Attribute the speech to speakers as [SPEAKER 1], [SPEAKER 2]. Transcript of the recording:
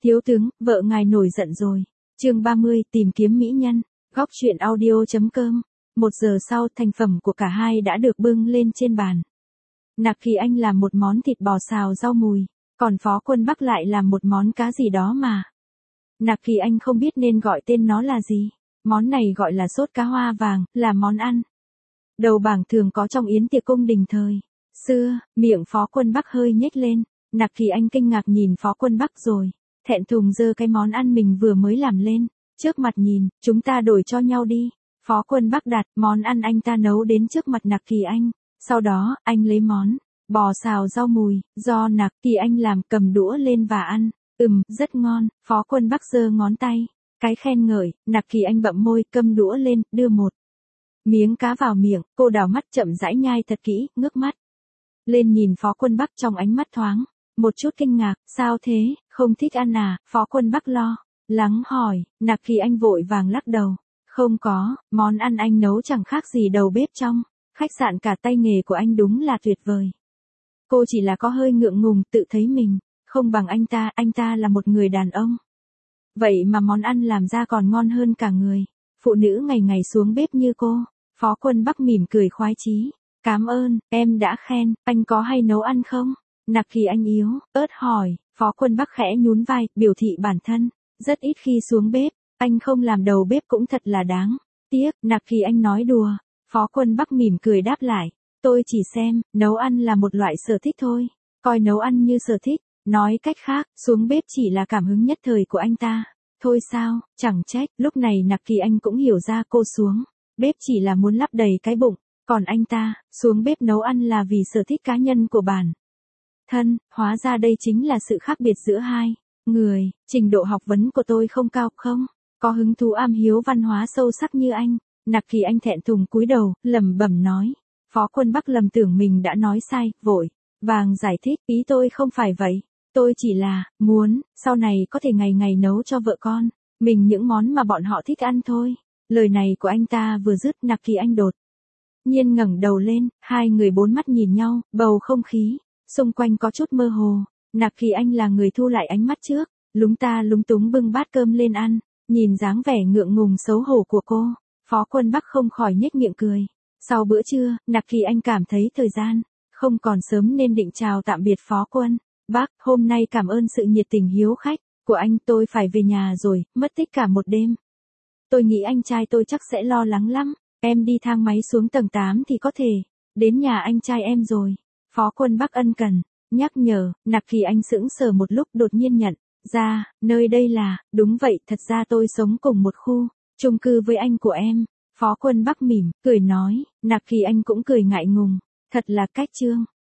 [SPEAKER 1] Thiếu tướng, vợ ngài nổi giận rồi. Chương 30, tìm kiếm mỹ nhân. Góc truyện audio.com. 1 giờ sau, thành phẩm của cả hai đã được bưng lên trên bàn. Nặc Kỳ Anh làm một món thịt bò xào rau mùi, còn Phó Quân Bắc lại làm một món cá gì đó mà Nặc Kỳ Anh không biết nên gọi tên nó là gì. Món này gọi là sốt cá hoa vàng, là món ăn đầu bảng thường có trong yến tiệc cung đình thời xưa. Miệng Phó Quân Bắc hơi nhếch lên. Nặc Kỳ Anh kinh ngạc nhìn Phó Quân Bắc rồi thẹn thùng giơ cái món ăn mình vừa mới làm lên trước mặt nhìn. Chúng ta đổi cho nhau đi. Phó Quân Bắc đặt món ăn anh ta nấu đến trước mặt Nặc Kỳ Anh. Sau đó, anh lấy món bò xào rau mùi do Nặc Kỳ Anh làm, cầm đũa lên và ăn. Rất ngon. Phó Quân Bắc giơ ngón tay cái khen ngợi. Nặc Kỳ Anh bậm môi, cầm đũa lên, đưa một miếng cá vào miệng. Cô đào mắt chậm rãi nhai thật kỹ, ngước mắt lên nhìn Phó Quân Bắc, trong ánh mắt thoáng một chút kinh ngạc. Sao thế, không thích ăn à? Phó Quân Bắc lo lắng hỏi. Nặc Kỳ Anh vội vàng lắc đầu. Không có, món ăn anh nấu chẳng khác gì đầu bếp trong khách sạn cả, tay nghề của anh đúng là tuyệt vời. Cô chỉ là có hơi ngượng ngùng, tự thấy mình không bằng anh ta là một người đàn ông. Vậy mà món ăn làm ra còn ngon hơn cả người phụ nữ ngày ngày xuống bếp như cô. Phó Quân Bắc mỉm cười khoái chí. Cảm ơn, em đã khen. Anh có hay nấu ăn không? Nặc Kỳ Anh yếu ớt hỏi. Phó Quân Bắc khẽ nhún vai, biểu thị bản thân rất ít khi xuống bếp. Anh không làm đầu bếp cũng thật là đáng tiếc. Nặc Kỳ Anh nói đùa. Phó Quân Bắc mỉm cười đáp lại. Tôi chỉ xem nấu ăn là một loại sở thích thôi. Coi nấu ăn như sở thích. Nói cách khác, xuống bếp chỉ là cảm hứng nhất thời của anh ta thôi sao? Chẳng trách. Lúc này Nặc Kỳ Anh cũng hiểu ra cô xuống bếp chỉ là muốn lấp đầy cái bụng, còn anh ta xuống bếp nấu ăn là vì sở thích cá nhân của bản thân. Hóa ra đây chính là sự khác biệt giữa hai người. Trình độ học vấn của tôi không cao, không có hứng thú am hiếu văn hóa sâu sắc như anh. Nặc Kỳ Anh thẹn thùng cúi đầu, lẩm bẩm nói. Phó Quân Bắc lầm tưởng mình đã nói sai, vội vàng giải thích. Ý tôi không phải vậy. Tôi chỉ là muốn sau này có thể ngày ngày nấu cho vợ con mình những món mà bọn họ thích ăn thôi. Lời này của anh ta vừa dứt, Nặc Kỳ Anh đột nhiên ngẩng đầu lên. Hai người bốn mắt nhìn nhau, bầu không khí xung quanh có chút mơ hồ. Nặc Kỳ Anh là người thu lại ánh mắt trước, lúng ta lúng túng bưng bát cơm lên ăn. Nhìn dáng vẻ ngượng ngùng xấu hổ của cô, Phó Quân Bắc không khỏi nhếch miệng cười. Sau bữa trưa, Nặc Kỳ Anh cảm thấy thời gian không còn sớm nên định chào tạm biệt Phó Quân Bắc. Hôm nay cảm ơn sự nhiệt tình hiếu khách của anh, tôi phải về nhà rồi, mất tích cả một đêm. Tôi nghĩ anh trai tôi chắc sẽ lo lắng lắm. Em đi thang máy xuống tầng 8 thì có thể đến nhà anh trai em rồi. Phó Quân Bắc ân cần nhắc nhở. Nặc Kỳ Anh sững sờ một lúc, đột nhiên nhận ra, nơi đây là, đúng vậy, thật ra tôi sống cùng một khu chung cư với anh của em. Phó Quân Bắc mỉm cười nói. Nặc Kỳ Anh cũng cười ngại ngùng. Thật là cách chương.